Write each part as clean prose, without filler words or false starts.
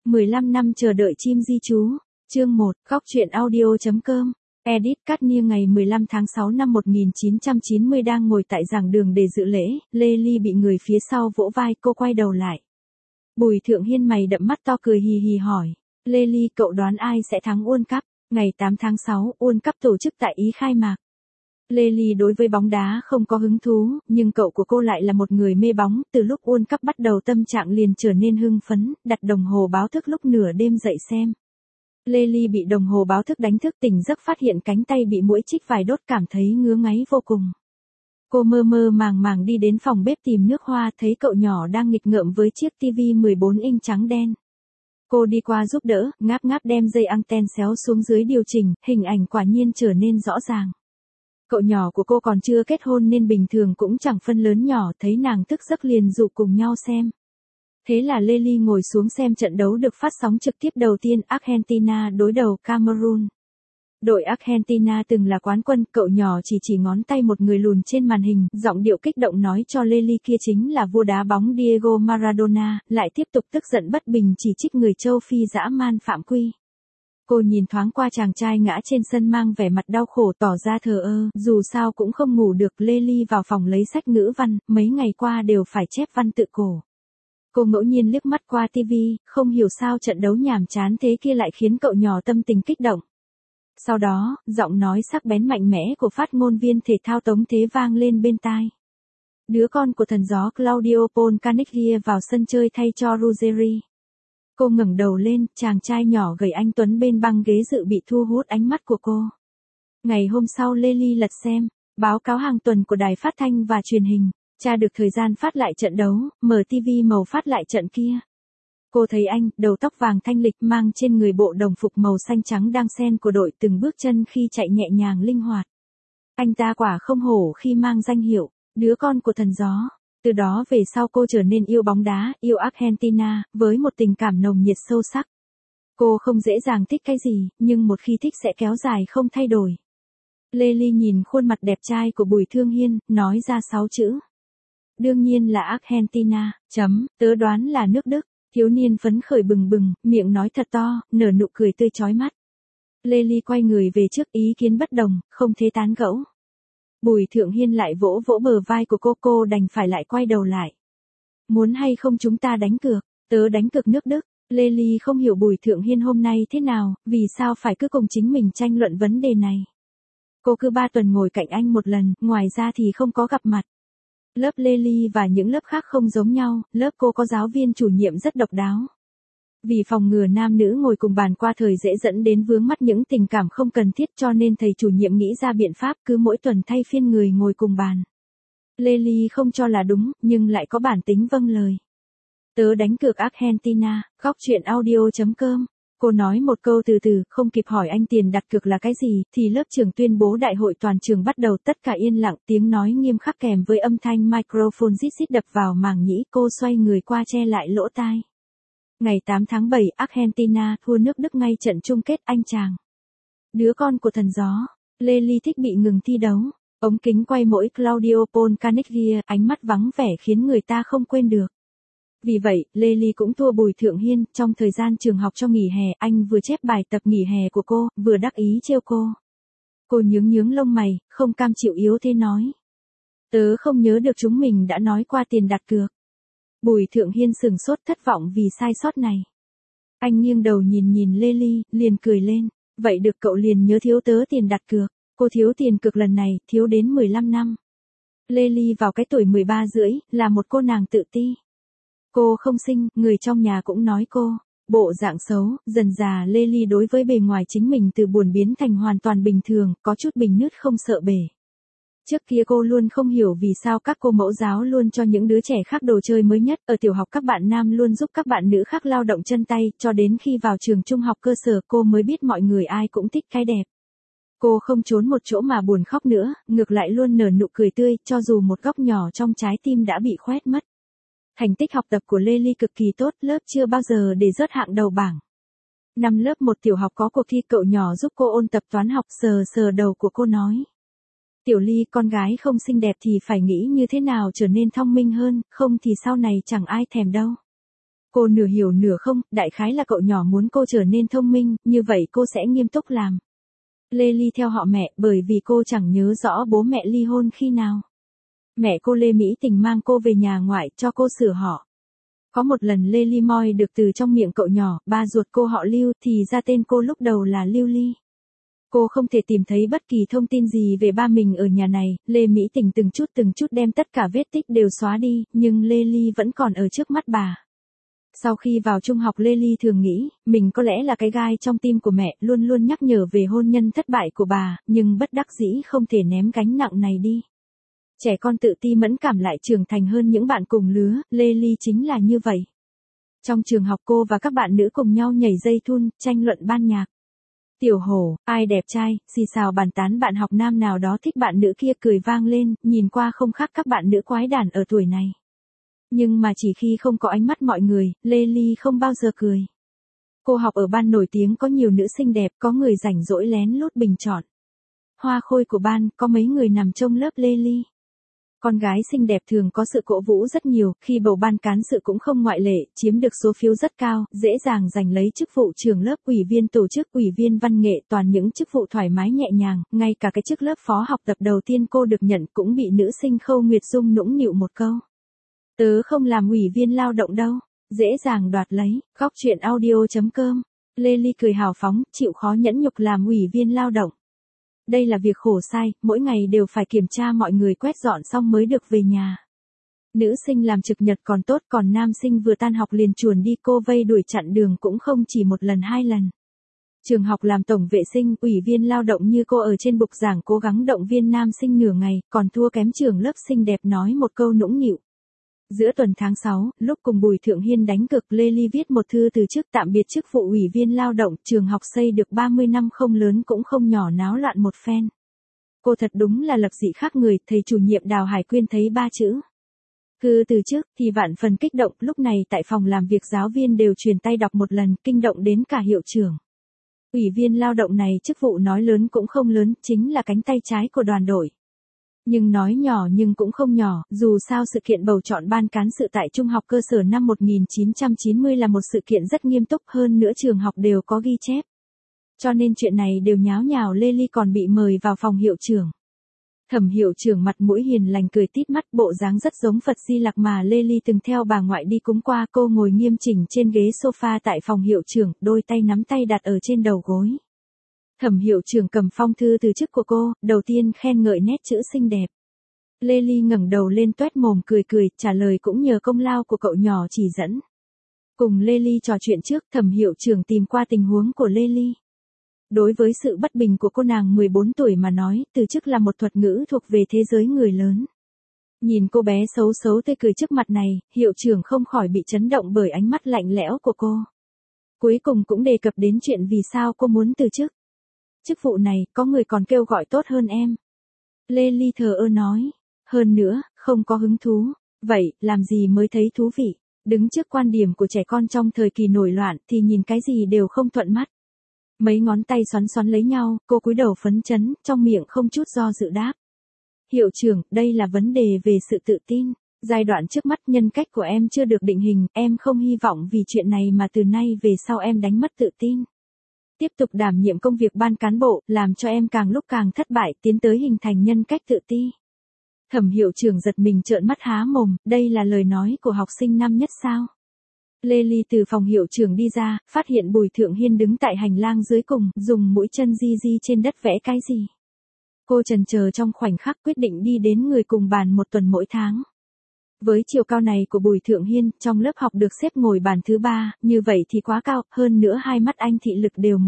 15 năm chờ đợi chim di trú. Chương 1, góc truyện audio.com. Edit cắt nia ngày 15 tháng 6 năm 1990 đang ngồi tại giảng đường để dự lễ, Lê Ly bị người phía sau vỗ vai, cô quay đầu lại. Bùi Thượng Hiên mày đậm mắt to cười hì hì hỏi, Lê Ly cậu đoán ai sẽ thắng World Cup? Ngày 8 tháng 6, World Cup tổ chức tại Ý khai mạc. Lê Ly đối với bóng đá không có hứng thú, nhưng cậu của cô lại là một người mê bóng, từ lúc World Cup bắt đầu tâm trạng liền trở nên hưng phấn, đặt đồng hồ báo thức lúc nửa đêm dậy xem. Lê Ly bị đồng hồ báo thức đánh thức tỉnh giấc phát hiện cánh tay bị muỗi chích vài đốt cảm thấy ngứa ngáy vô cùng. Cô mơ mơ màng màng đi đến phòng bếp tìm nước hoa thấy cậu nhỏ đang nghịch ngợm với chiếc tivi 14 inch trắng đen. Cô đi qua giúp đỡ, ngáp ngáp đem dây anten xéo xuống dưới điều chỉnh, hình ảnh quả nhiên trở nên rõ ràng. Cậu nhỏ của cô còn chưa kết hôn nên bình thường cũng chẳng phân lớn nhỏ, thấy nàng thức giấc liền rủ cùng nhau xem. Thế là Lê Ly ngồi xuống xem trận đấu được phát sóng trực tiếp đầu tiên Argentina đối đầu Cameroon. Đội Argentina từng là quán quân, cậu nhỏ chỉ ngón tay một người lùn trên màn hình, giọng điệu kích động nói cho Lê Ly kia chính là vua đá bóng Diego Maradona, lại tiếp tục tức giận bất bình chỉ trích người châu Phi dã man phạm quy. Cô nhìn thoáng qua chàng trai ngã trên sân mang vẻ mặt đau khổ tỏ ra thờ ơ, dù sao cũng không ngủ được. Lê Ly vào phòng lấy sách ngữ văn, mấy ngày qua đều phải chép văn tự cổ. Cô ngẫu nhiên liếc mắt qua tivi, không hiểu sao trận đấu nhàm chán thế kia lại khiến cậu nhỏ tâm tình kích động. Sau đó, giọng nói sắc bén mạnh mẽ của phát ngôn viên thể thao Tống Thế vang lên bên tai. Đứa con của thần gió Claudio Polcanegia vào sân chơi thay cho Ruggeri. Cô ngẩng đầu lên, chàng trai nhỏ gầy anh tuấn bên băng ghế dự bị thu hút ánh mắt của cô. Ngày hôm sau Lê Ly lật xem, báo cáo hàng tuần của đài phát thanh và truyền hình, tra được thời gian phát lại trận đấu, mở tivi màu phát lại trận kia. Cô thấy anh, đầu tóc vàng thanh lịch mang trên người bộ đồng phục màu xanh trắng đang xen của đội từng bước chân khi chạy nhẹ nhàng linh hoạt. Anh ta quả không hổ khi mang danh hiệu, đứa con của thần gió. Từ đó về sau cô trở nên yêu bóng đá, yêu Argentina, với một tình cảm nồng nhiệt sâu sắc. Cô không dễ dàng thích cái gì, nhưng một khi thích sẽ kéo dài không thay đổi. Lê Ly nhìn khuôn mặt đẹp trai của Bùi Thượng Hiên, nói ra 6 chữ. Đương nhiên là Argentina, tớ đoán là nước Đức. Thiếu niên phấn khởi bừng bừng, miệng nói thật to, nở nụ cười tươi chói mắt. Lê Ly quay người về trước, ý kiến bất đồng, không thể tán gẫu. Bùi Thượng Hiên lại vỗ vỗ bờ vai của cô đành phải lại quay đầu lại. Muốn hay không chúng ta đánh cược, tớ đánh cược nước Đức. Lê Ly không hiểu Bùi Thượng Hiên hôm nay thế nào, vì sao phải cứ cùng chính mình tranh luận vấn đề này. Cô cứ 3 tuần ngồi cạnh anh một lần, ngoài ra thì không có gặp mặt. Lớp Lê Ly và những lớp khác không giống nhau, lớp cô có giáo viên chủ nhiệm rất độc đáo. Vì phòng ngừa nam nữ ngồi cùng bàn qua thời dễ dẫn đến vướng mắc những tình cảm không cần thiết cho nên thầy chủ nhiệm nghĩ ra biện pháp cứ mỗi tuần thay phiên người ngồi cùng bàn. Lê Ly không cho là đúng, nhưng lại có bản tính vâng lời. Tớ đánh cược Argentina, góc truyện audio.com. Cô nói một câu từ từ, không kịp hỏi anh tiền đặt cược là cái gì, thì lớp trưởng tuyên bố đại hội toàn trường bắt đầu, tất cả yên lặng, tiếng nói nghiêm khắc kèm với âm thanh microphone rít rít đập vào màng nhĩ, cô xoay người qua che lại lỗ tai. Ngày 8 tháng 7, Argentina thua nước Đức ngay trận chung kết anh chàng. Đứa con của thần gió, Lê Ly thích bị ngừng thi đấu. Ống kính quay mỗi Claudio Polcanegia, ánh mắt vắng vẻ khiến người ta không quên được. Vì vậy, Lê Ly cũng thua Bùi Thượng Hiên, trong thời gian trường học cho nghỉ hè, anh vừa chép bài tập nghỉ hè của cô, vừa đắc ý trêu cô. Cô nhướng lông mày, không cam chịu yếu thế nói. Tớ không nhớ được chúng mình đã nói qua tiền đặt cược. Bùi Thượng Hiên sửng sốt thất vọng vì sai sót này. Anh nghiêng đầu nhìn Lê Ly, liền cười lên. Vậy được cậu liền nhớ thiếu tớ tiền đặt cược. Cô thiếu tiền cược lần này, thiếu đến 15 năm. Lê Ly vào cái tuổi 13 rưỡi, là một cô nàng tự ti. Cô không xinh, người trong nhà cũng nói cô, bộ dạng xấu, dần già Lê Ly đối với bề ngoài chính mình từ buồn biến thành hoàn toàn bình thường, có chút bình nứt không sợ bể. Trước kia cô luôn không hiểu vì sao các cô mẫu giáo luôn cho những đứa trẻ khác đồ chơi mới nhất, ở tiểu học các bạn nam luôn giúp các bạn nữ khác lao động chân tay, cho đến khi vào trường trung học cơ sở cô mới biết mọi người ai cũng thích cái đẹp. Cô không trốn một chỗ mà buồn khóc nữa, ngược lại luôn nở nụ cười tươi, cho dù một góc nhỏ trong trái tim đã bị khoét mất. Thành tích học tập của Lê Ly cực kỳ tốt, lớp chưa bao giờ để rớt hạng đầu bảng. Năm lớp 1 tiểu học có cuộc thi, cậu nhỏ giúp cô ôn tập toán học, sờ đầu của cô nói. Tiểu Ly, con gái không xinh đẹp thì phải nghĩ như thế nào trở nên thông minh hơn, không thì sau này chẳng ai thèm đâu. Cô nửa hiểu nửa không, đại khái là cậu nhỏ muốn cô trở nên thông minh, như vậy cô sẽ nghiêm túc làm. Lê Ly theo họ mẹ bởi vì cô chẳng nhớ rõ bố mẹ ly hôn khi nào. Mẹ cô Lê Mỹ Tình mang cô về nhà ngoại cho cô sửa họ. Có một lần Lê Ly moi được từ trong miệng cậu nhỏ, ba ruột cô họ Lưu thì ra tên cô lúc đầu là Lưu Ly. Cô không thể tìm thấy bất kỳ thông tin gì về ba mình ở nhà này, Lê Mỹ Tình từng chút đem tất cả vết tích đều xóa đi, nhưng Lê Ly vẫn còn ở trước mắt bà. Sau khi vào trung học Lê Ly thường nghĩ, mình có lẽ là cái gai trong tim của mẹ, luôn luôn nhắc nhở về hôn nhân thất bại của bà, nhưng bất đắc dĩ không thể ném gánh nặng này đi. Trẻ con tự ti mẫn cảm lại trưởng thành hơn những bạn cùng lứa, Lê Ly chính là như vậy. Trong trường học cô và các bạn nữ cùng nhau nhảy dây thun, tranh luận ban nhạc. Tiểu Hổ, ai đẹp trai, xì xào bàn tán bạn học nam nào đó thích bạn nữ kia cười vang lên, nhìn qua không khác các bạn nữ quái đản ở tuổi này. Nhưng mà chỉ khi không có ánh mắt mọi người, Lê Ly không bao giờ cười. Cô học ở ban nổi tiếng có nhiều nữ xinh đẹp, có người rảnh rỗi lén lút bình chọn. Hoa khôi của ban, có mấy người nằm trong lớp Lê Ly. Con gái xinh đẹp thường có sự cổ vũ rất nhiều, khi bầu ban cán sự cũng không ngoại lệ, chiếm được số phiếu rất cao, dễ dàng giành lấy chức vụ trưởng lớp, ủy viên tổ chức, ủy viên văn nghệ, toàn những chức vụ thoải mái nhẹ nhàng, ngay cả cái chức lớp phó học tập đầu tiên cô được nhận cũng bị nữ sinh Khâu Nguyệt Dung nũng nịu một câu. Tớ không làm ủy viên lao động đâu, dễ dàng đoạt lấy, khóc chuyện audio.com. Lê Ly cười hào phóng, chịu khó nhẫn nhục làm ủy viên lao động. Đây là việc khổ sai, mỗi ngày đều phải kiểm tra mọi người quét dọn xong mới được về nhà. Nữ sinh làm trực nhật còn tốt, còn nam sinh vừa tan học liền chuồn đi, cô vây đuổi chặn đường cũng không chỉ một lần hai lần. Trường học làm tổng vệ sinh, ủy viên lao động như cô ở trên bục giảng cố gắng động viên nam sinh nửa ngày, còn thua kém trường lớp xinh đẹp nói một câu nũng nịu. Giữa tuần tháng 6, lúc cùng Bùi Thượng Hiên đánh cực, Lê Ly viết một thư từ chức tạm biệt chức vụ ủy viên lao động, trường học xây được 30 năm không lớn cũng không nhỏ, náo loạn một phen. Cô thật đúng là lập dị khác người, thầy chủ nhiệm Đào Hải Quyên thấy 3 chữ cứ từ chức thì vạn phần kích động, lúc này tại phòng làm việc giáo viên đều truyền tay đọc một lần, kinh động đến cả hiệu trưởng. Ủy viên lao động này chức vụ nói lớn cũng không lớn, chính là cánh tay trái của đoàn đội. Nhưng nói nhỏ nhưng cũng không nhỏ, dù sao sự kiện bầu chọn ban cán sự tại trung học cơ sở năm 1990 là một sự kiện rất nghiêm túc, hơn nữa trường học đều có ghi chép. Cho nên chuyện này đều nháo nhào, Lê Ly còn bị mời vào phòng hiệu trưởng. Thẩm hiệu trưởng mặt mũi hiền lành cười tít mắt, bộ dáng rất giống Phật Di Lặc mà Lê Ly từng theo bà ngoại đi cúng qua. Cô ngồi nghiêm chỉnh trên ghế sofa tại phòng hiệu trưởng, đôi tay nắm tay đặt ở trên đầu gối. Thẩm hiệu trưởng cầm phong thư từ chức của cô, đầu tiên khen ngợi nét chữ xinh đẹp. Lê Ly ngẩng đầu lên toét mồm cười, trả lời cũng nhờ công lao của cậu nhỏ chỉ dẫn. Cùng Lê Ly trò chuyện trước, thẩm hiệu trưởng tìm qua tình huống của Lê Ly. Đối với sự bất bình của cô nàng 14 tuổi mà nói, từ chức là một thuật ngữ thuộc về thế giới người lớn. Nhìn cô bé xấu xấu tươi cười trước mặt này, hiệu trưởng không khỏi bị chấn động bởi ánh mắt lạnh lẽo của cô. Cuối cùng cũng đề cập đến chuyện vì sao cô muốn từ chức. Chức vụ này, có người còn kêu gọi tốt hơn em. Lê Ly thờ ơ nói. Hơn nữa, không có hứng thú. Vậy, làm gì mới thấy thú vị? Đứng trước quan điểm của trẻ con trong thời kỳ nổi loạn thì nhìn cái gì đều không thuận mắt. Mấy ngón tay xoắn lấy nhau, cô cúi đầu phấn chấn, trong miệng không chút do dự đáp. Hiệu trưởng, đây là vấn đề về sự tự tin. Giai đoạn trước mắt nhân cách của em chưa được định hình, em không hy vọng vì chuyện này mà từ nay về sau em đánh mất tự tin. Tiếp tục đảm nhiệm công việc ban cán bộ, làm cho em càng lúc càng thất bại, tiến tới hình thành nhân cách tự ti. Thẩm hiệu trưởng giật mình trợn mắt há mồm, đây là lời nói của học sinh năm nhất sao? Lê Ly từ phòng hiệu trưởng đi ra, phát hiện Bùi Thượng Hiên đứng tại hành lang dưới cùng, dùng mũi chân di trên đất vẽ cái gì. Cô chần chờ trong khoảnh khắc quyết định đi đến người cùng bàn một tuần mỗi tháng. Với chiều cao này của Bùi Thượng Hiên, trong lớp học được xếp ngồi bàn thứ 3, như vậy thì quá cao, hơn nữa hai mắt anh thị lực đều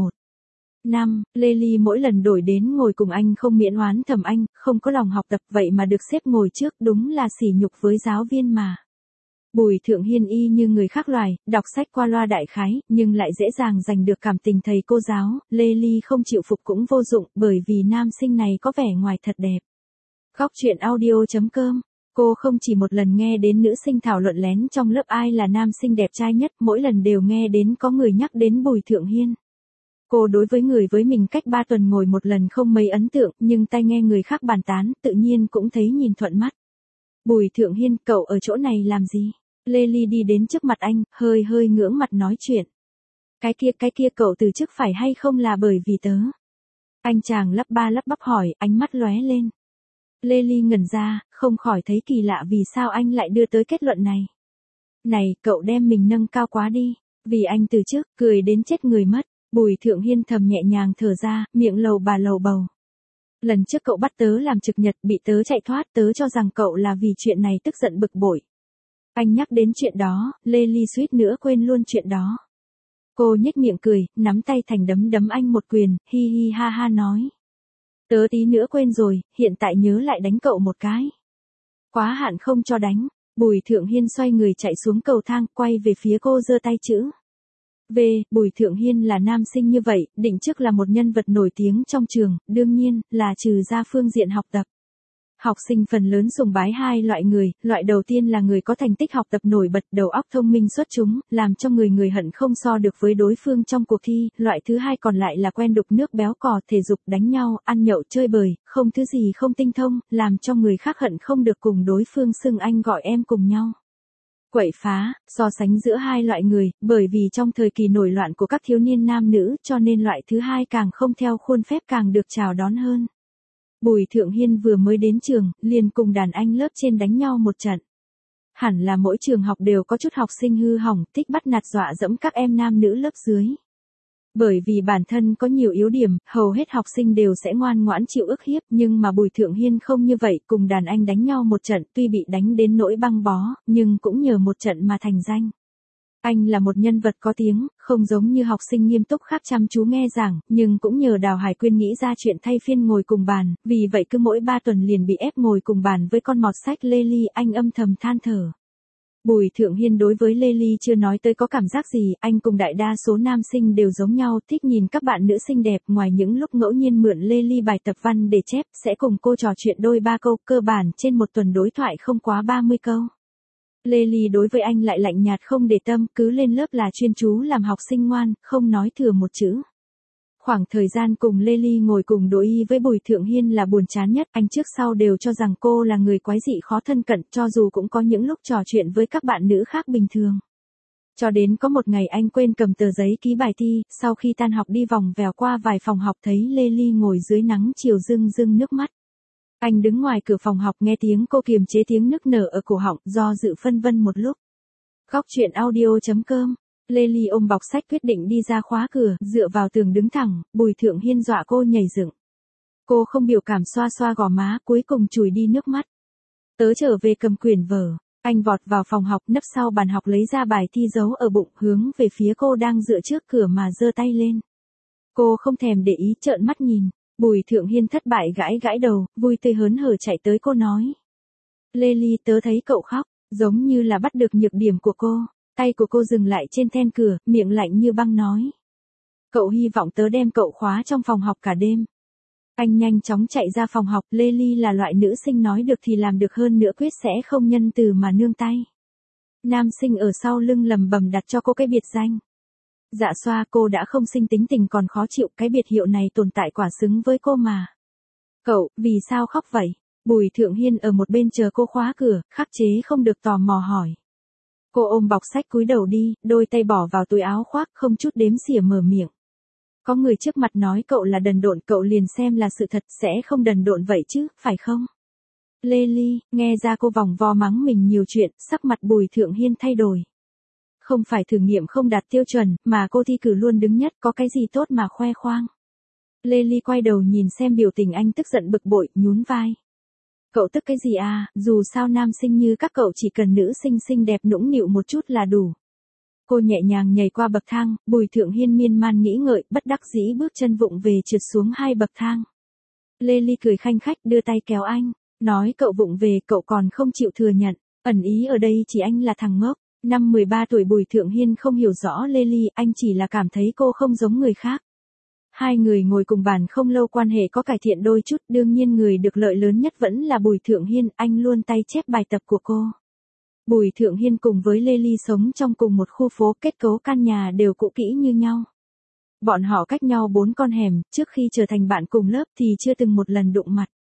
1:5, Lê Ly mỗi lần đổi đến ngồi cùng anh không miễn oán thầm anh, không có lòng học tập vậy mà được xếp ngồi trước, đúng là sỉ nhục với giáo viên mà. Bùi Thượng Hiên y như người khác loài, đọc sách qua loa đại khái, nhưng lại dễ dàng giành được cảm tình thầy cô giáo, Lê Ly không chịu phục cũng vô dụng, bởi vì nam sinh này có vẻ ngoài thật đẹp. Khóc chuyện audio.com. Cô không chỉ một lần nghe đến nữ sinh thảo luận lén trong lớp ai là nam sinh đẹp trai nhất, mỗi lần đều nghe đến có người nhắc đến Bùi Thượng Hiên. Cô đối với người với mình cách 3 tuần ngồi một lần không mấy ấn tượng, nhưng tai nghe người khác bàn tán, tự nhiên cũng thấy nhìn thuận mắt. Bùi Thượng Hiên, cậu ở chỗ này làm gì? Lily đi đến trước mặt anh, hơi hơi ngưỡng mặt nói chuyện. Cái kia cậu từ chức phải hay không là bởi vì tớ? Anh chàng lắp ba lắp bắp hỏi, ánh mắt lóe lên. Lily ngẩn ra, không khỏi thấy kỳ lạ vì sao anh lại đưa tới kết luận này. Này, cậu đem mình nâng cao quá đi. Vì anh từ chức, cười đến chết người mất. Bùi Thượng Hiên thầm nhẹ nhàng thở ra, miệng lầu bà lầu bầu. Lần trước cậu bắt tớ làm trực nhật bị tớ chạy thoát, tớ cho rằng cậu là vì chuyện này tức giận bực bội. Anh nhắc đến chuyện đó, Lily suýt nữa quên luôn chuyện đó. Cô nhếch miệng cười, nắm tay thành đấm đấm anh một quyền, hi hi ha ha nói. Tớ tí nữa quên rồi, hiện tại nhớ lại đánh cậu một cái. Quá hạn không cho đánh. Bùi Thượng Hiên xoay người chạy xuống cầu thang, quay về phía cô giơ tay chữ. Bùi Thượng Hiên là nam sinh như vậy, định trước là một nhân vật nổi tiếng trong trường, đương nhiên, là trừ ra phương diện học tập. Học sinh phần lớn sùng bái hai loại người, loại đầu tiên là người có thành tích học tập nổi bật, đầu óc thông minh xuất chúng, làm cho người hận không so được với đối phương trong cuộc thi, loại thứ hai còn lại là quen đục nước béo cò, thể dục đánh nhau, ăn nhậu chơi bời, không thứ gì không tinh thông, làm cho người khác hận không được cùng đối phương xưng anh gọi em cùng nhau. Quậy phá, so sánh giữa hai loại người, bởi vì trong thời kỳ nổi loạn của các thiếu niên nam nữ cho nên loại thứ hai càng không theo khuôn phép càng được chào đón hơn. Bùi Thượng Hiên vừa mới đến trường, liền cùng đàn anh lớp trên đánh nhau một trận. Hẳn là mỗi trường học đều có chút học sinh hư hỏng, thích bắt nạt dọa dẫm các em nam nữ lớp dưới. Bởi vì bản thân có nhiều yếu điểm, hầu hết học sinh đều sẽ ngoan ngoãn chịu ức hiếp, nhưng mà Bùi Thượng Hiên không như vậy, cùng đàn anh đánh nhau một trận, tuy bị đánh đến nỗi băng bó, nhưng cũng nhờ một trận mà thành danh. Anh là một nhân vật có tiếng, không giống như học sinh nghiêm túc khác chăm chú nghe giảng, nhưng cũng nhờ Đào Hải Quyên nghĩ ra chuyện thay phiên ngồi cùng bàn, vì vậy cứ mỗi 3 tuần liền bị ép ngồi cùng bàn với con mọt sách Lily, anh âm thầm than thở. Bùi Thượng Hiên đối với Lily chưa nói tới có cảm giác gì, anh cùng đại đa số nam sinh đều giống nhau, thích nhìn các bạn nữ xinh đẹp, ngoài những lúc ngẫu nhiên mượn Lily bài tập văn để chép, sẽ cùng cô trò chuyện đôi ba câu, cơ bản trên một tuần đối thoại không quá 30 câu. Lily đối với anh lại lạnh nhạt không để tâm, cứ lên lớp là chuyên chú làm học sinh ngoan, không nói thừa một chữ. Khoảng thời gian cùng Lily ngồi cùng đối y với Bùi Thượng Hiên là buồn chán nhất, anh trước sau đều cho rằng cô là người quái dị khó thân cận, cho dù cũng có những lúc trò chuyện với các bạn nữ khác bình thường. Cho đến có một ngày anh quên cầm tờ giấy ký bài thi, sau khi tan học đi vòng vèo qua vài phòng học thấy Lily ngồi dưới nắng chiều rưng rưng nước mắt. Anh đứng ngoài cửa phòng học nghe tiếng cô kiềm chế tiếng nức nở ở cổ họng, do dự phân vân một lúc. Góc chuyện audio.com. Lily ôm bọc sách quyết định đi ra khóa cửa, dựa vào tường đứng thẳng, Bùi Thượng Hiên dọa cô nhảy dựng. Cô không biểu cảm xoa xoa gò má, cuối cùng chùi đi nước mắt. Tớ trở về cầm quyển vở. Anh vọt vào phòng học, nấp sau bàn học lấy ra bài thi giấu ở bụng, hướng về phía cô đang dựa trước cửa mà giơ tay lên. Cô không thèm để ý, trợn mắt nhìn. Bùi Thượng Hiên thất bại gãi gãi đầu, vui tươi hớn hở chạy tới cô nói. Lily, tớ thấy cậu khóc, giống như là bắt được nhược điểm của cô. Tay của cô dừng lại trên then cửa, miệng lạnh như băng nói. Cậu hy vọng tớ đem cậu khóa trong phòng học cả đêm. Anh nhanh chóng chạy ra phòng học, Lily là loại nữ sinh nói được thì làm được, hơn nữa quyết sẽ không nhân từ mà nương tay. Nam sinh ở sau lưng lầm bầm đặt cho cô cái biệt danh. Dạ xoa, cô đã không sinh tính tình còn khó chịu, cái biệt hiệu này tồn tại quả xứng với cô mà. Cậu, vì sao khóc vậy? Bùi Thượng Hiên ở một bên chờ cô khóa cửa, khắc chế không được tò mò hỏi. Cô ôm bọc sách cúi đầu đi, đôi tay bỏ vào túi áo khoác, không chút đếm xỉa mở miệng. Có người trước mặt nói cậu là đần độn, cậu liền xem là sự thật, sẽ không đần độn vậy chứ, phải không? Lily, nghe ra cô vòng vo mắng mình nhiều chuyện, sắc mặt Bùi Thượng Hiên thay đổi. Không phải thử nghiệm không đạt tiêu chuẩn, mà cô thi cử luôn đứng nhất, có cái gì tốt mà khoe khoang. Lily quay đầu nhìn xem biểu tình anh tức giận bực bội, nhún vai. Cậu tức cái gì à, dù sao nam sinh như các cậu chỉ cần nữ sinh xinh đẹp nũng nịu một chút là đủ. Cô nhẹ nhàng nhảy qua bậc thang, Bùi Thượng Hiên miên man nghĩ ngợi, bất đắc dĩ bước chân vụng về trượt xuống 2 bậc thang. Lily cười khanh khách đưa tay kéo anh, nói cậu vụng về, cậu còn không chịu thừa nhận, ẩn ý ở đây chỉ anh là thằng ngốc. Năm 13 tuổi Bùi Thượng Hiên không hiểu rõ Lily, anh chỉ là cảm thấy cô không giống người khác. Hai người ngồi cùng bàn không lâu, quan hệ có cải thiện đôi chút, đương nhiên người được lợi lớn nhất vẫn là Bùi Thượng Hiên, anh luôn tay chép bài tập của cô. Bùi Thượng Hiên cùng với Lily sống trong cùng một khu phố, kết cấu căn nhà đều cũ kỹ như nhau. Bọn họ cách nhau 4 con hẻm, trước khi trở thành bạn cùng lớp thì chưa từng một lần đụng mặt.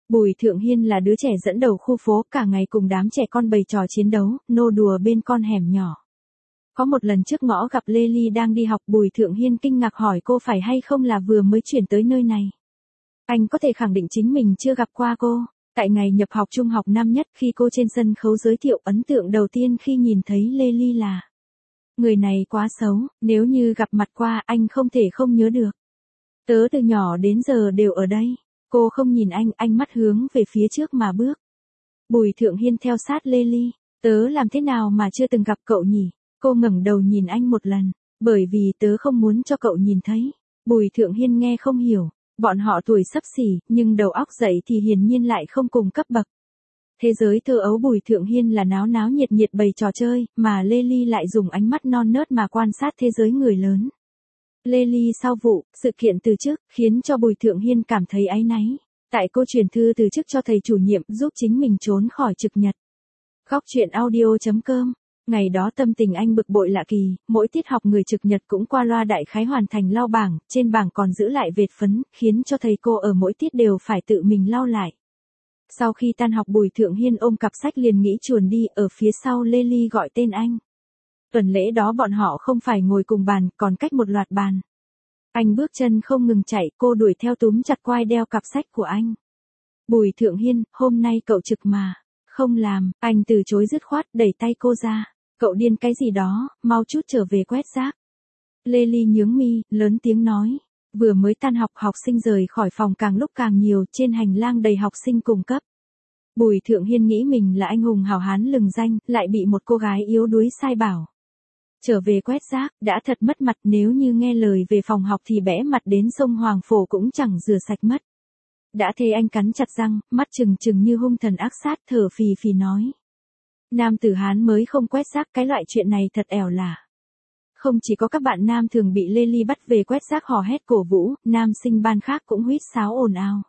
Bùi Thượng Hiên là đứa trẻ dẫn đầu khu phố, cả ngày cùng đám trẻ con bày trò chiến đấu, nô đùa bên con hẻm nhỏ. Có một lần trước ngõ gặp Lê Ly đang đi học, Bùi Thượng Hiên kinh ngạc hỏi cô phải hay không là vừa mới chuyển tới nơi này. Anh có thể khẳng định chính mình chưa gặp qua cô. Tại ngày nhập học trung học năm nhất, khi cô trên sân khấu giới thiệu, ấn tượng đầu tiên khi nhìn thấy Lê Ly là: người này quá xấu, nếu như gặp mặt qua anh không thể không nhớ được. Tớ từ nhỏ đến giờ đều ở đây. Cô không nhìn anh, ánh mắt hướng về phía trước mà bước. Bùi Thượng Hiên theo sát Lê Ly. Tớ làm thế nào mà chưa từng gặp cậu nhỉ? Cô ngẩng đầu nhìn anh một lần. Bởi vì tớ không muốn cho cậu nhìn thấy. Bùi Thượng Hiên nghe không hiểu. Bọn họ tuổi xấp xỉ, nhưng đầu óc dậy thì hiển nhiên lại không cùng cấp bậc. Thế giới thơ ấu Bùi Thượng Hiên là náo náo nhiệt nhiệt bày trò chơi, mà Lê Ly lại dùng ánh mắt non nớt mà quan sát thế giới người lớn. Lê Ly sau vụ, sự kiện từ chức, khiến cho Bùi Thượng Hiên cảm thấy áy náy. Tại cô chuyển thư từ chức cho thầy chủ nhiệm, giúp chính mình trốn khỏi trực nhật. Góc truyện audio.com. Ngày đó tâm tình anh bực bội lạ kỳ, mỗi tiết học người trực nhật cũng qua loa đại khái hoàn thành lau bảng, trên bảng còn giữ lại vệt phấn, khiến cho thầy cô ở mỗi tiết đều phải tự mình lau lại. Sau khi tan học, Bùi Thượng Hiên ôm cặp sách liền nghĩ chuồn đi, ở phía sau Lê Ly gọi tên anh. Tuần lễ đó bọn họ không phải ngồi cùng bàn, còn cách một loạt bàn. Anh bước chân không ngừng chạy, cô đuổi theo túm chặt quai đeo cặp sách của anh. Bùi Thượng Hiên, hôm nay cậu trực mà. Không làm, anh từ chối dứt khoát, đẩy tay cô ra. Cậu điên cái gì đó, mau chút trở về quét rác. Lê Ly nhướng mi, lớn tiếng nói. Vừa mới tan học, học sinh rời khỏi phòng càng lúc càng nhiều, trên hành lang đầy học sinh cùng cấp. Bùi Thượng Hiên nghĩ mình là anh hùng hào hán lừng danh, lại bị một cô gái yếu đuối sai bảo. Trở về quét rác, đã thật mất mặt, nếu như nghe lời về phòng học thì bẽ mặt đến sông Hoàng Phổ cũng chẳng rửa sạch mất. Đã thế anh cắn chặt răng, mắt trừng trừng như hung thần ác sát, thở phì phì nói. Nam tử Hán mới không quét rác, cái loại chuyện này thật ẻo lả. Không chỉ có các bạn nam thường bị Lê Ly bắt về quét rác hò hét cổ vũ, nam sinh ban khác cũng huýt sáo ồn ào.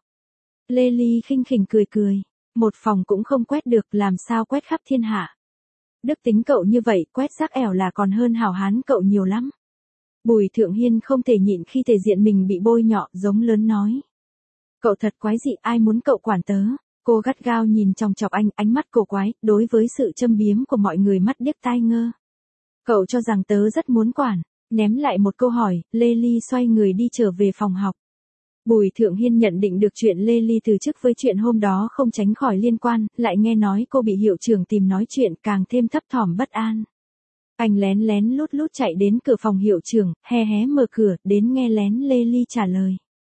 Lê Ly khinh khỉnh cười cười. Một phòng cũng không quét được, làm sao quét khắp thiên hạ. Đức tính cậu như vậy, quét rác ẻo là còn hơn hảo hán cậu nhiều lắm. Bùi Thượng Hiên không thể nhịn khi thể diện mình bị bôi nhọ, giống lớn nói. Cậu thật quái dị, ai muốn cậu quản tớ. Cô gắt gao nhìn chòng chọc anh, ánh mắt cổ quái, đối với sự châm biếm của mọi người mắt điếc tai ngơ. Cậu cho rằng tớ rất muốn quản. Ném lại một câu hỏi, Lê Ly xoay người đi trở về phòng học. Bùi Thượng Hiên nhận định được chuyện Lê Ly từ chức với chuyện hôm đó không tránh khỏi liên quan, lại nghe nói cô bị hiệu trưởng tìm nói chuyện, càng thêm thấp thỏm bất an. Anh lén lén lút lút chạy đến cửa phòng hiệu trưởng, hé hé mở cửa, đến nghe lén Lê Ly trả lời.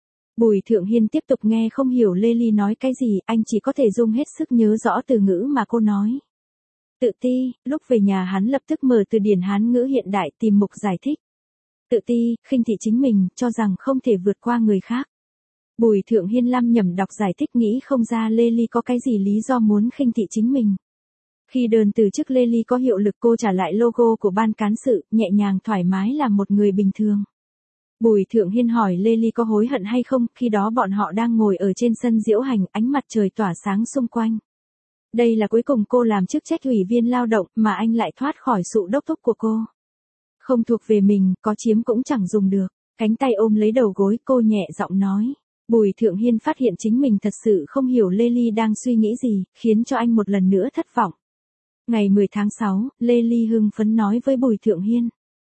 Bùi Thượng Hiên tiếp tục nghe không hiểu Lê Ly nói cái gì, anh chỉ có thể dùng hết sức nhớ rõ từ ngữ mà cô nói. Tự ti, lúc về nhà hắn lập tức mở từ điển Hán ngữ hiện đại tìm mục giải thích. Tự ti, khinh thị chính mình, cho rằng không thể vượt qua người khác. Bùi Thượng Hiên lăm nhẩm đọc giải thích nghĩ không ra Lê Ly có cái gì lý do muốn khinh thị chính mình. Khi đơn từ chức Lê Ly có hiệu lực, cô trả lại logo của ban cán sự, nhẹ nhàng thoải mái làm một người bình thường. Bùi Thượng Hiên hỏi Lê Ly có hối hận hay không, khi đó bọn họ đang ngồi ở trên sân diễu hành, ánh mặt trời tỏa sáng xung quanh. Đây là cuối cùng cô làm chức trách ủy viên lao động, mà anh lại thoát khỏi sự đốc thúc của cô. Không thuộc về mình, có chiếm cũng chẳng dùng được. Cánh tay ôm lấy đầu gối, cô nhẹ giọng nói. Bùi Thượng Hiên phát hiện chính mình thật sự không hiểu Lê Ly đang suy nghĩ gì, khiến cho anh một lần nữa thất vọng. Ngày 10 tháng 6, Lê Ly hưng phấn nói với Bùi Thượng Hiên.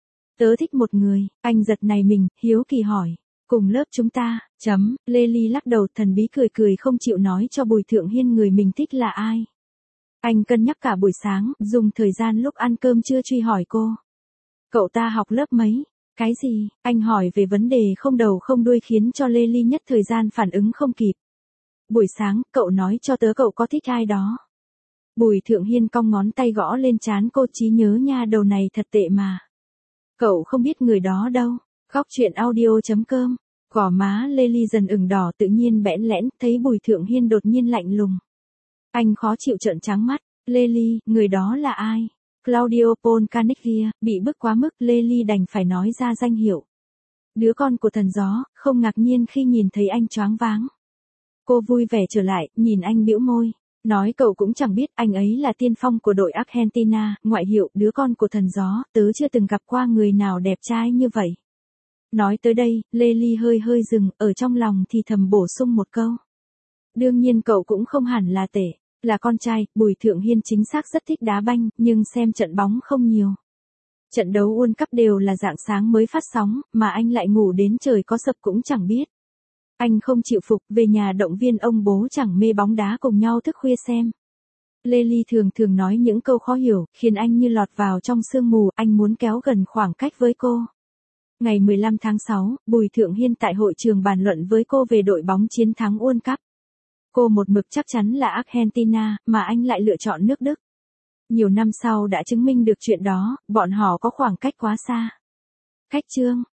Tớ thích một người, anh giật nảy mình, hiếu kỳ hỏi. Cùng lớp chúng ta, Lê Ly lắc đầu thần bí cười cười không chịu nói cho Bùi Thượng Hiên người mình thích là ai. Anh cân nhắc cả buổi sáng, dùng thời gian lúc ăn cơm trưa truy hỏi cô. Cậu ta học lớp mấy? Cái gì? Anh hỏi về vấn đề không đầu không đuôi khiến cho Lê Ly nhất thời gian phản ứng không kịp. Buổi sáng, cậu nói cho tớ cậu có thích ai đó. Bùi Thượng Hiên cong ngón tay gõ lên trán cô, trí nhớ nha đầu này thật tệ mà. Cậu không biết người đó đâu. Góc truyện audio.com. Gò má Lê Ly dần ửng đỏ tự nhiên bẽn lẽn, thấy Bùi Thượng Hiên đột nhiên lạnh lùng. Anh khó chịu trợn trắng mắt. Lê Ly, người đó là ai? Claudio Polcanigia, bị bức quá mức, Lê Ly đành phải nói ra danh hiệu. Đứa con của thần gió, không ngạc nhiên khi nhìn thấy anh choáng váng. Cô vui vẻ trở lại, nhìn anh bĩu môi. Nói cậu cũng chẳng biết, anh ấy là tiên phong của đội Argentina, ngoại hiệu đứa con của thần gió, tớ chưa từng gặp qua người nào đẹp trai như vậy. Nói tới đây, Lê Ly hơi hơi dừng, ở trong lòng thì thầm bổ sung một câu. Đương nhiên cậu cũng không hẳn là tệ. Là con trai, Bùi Thượng Hiên chính xác rất thích đá banh, nhưng xem trận bóng không nhiều. Trận đấu World Cup đều là rạng sáng mới phát sóng, mà anh lại ngủ đến trời có sập cũng chẳng biết. Anh không chịu phục, về nhà động viên ông bố chẳng mê bóng đá cùng nhau thức khuya xem. Lê Ly thường thường nói những câu khó hiểu, khiến anh như lọt vào trong sương mù, anh muốn kéo gần khoảng cách với cô. Ngày 15 tháng 6, Bùi Thượng Hiên tại hội trường bàn luận với cô về đội bóng chiến thắng World Cup. Cô một mực chắc chắn là Argentina, mà anh lại lựa chọn nước Đức. Nhiều năm sau đã chứng minh được chuyện đó, bọn họ có khoảng cách quá xa. Khách chương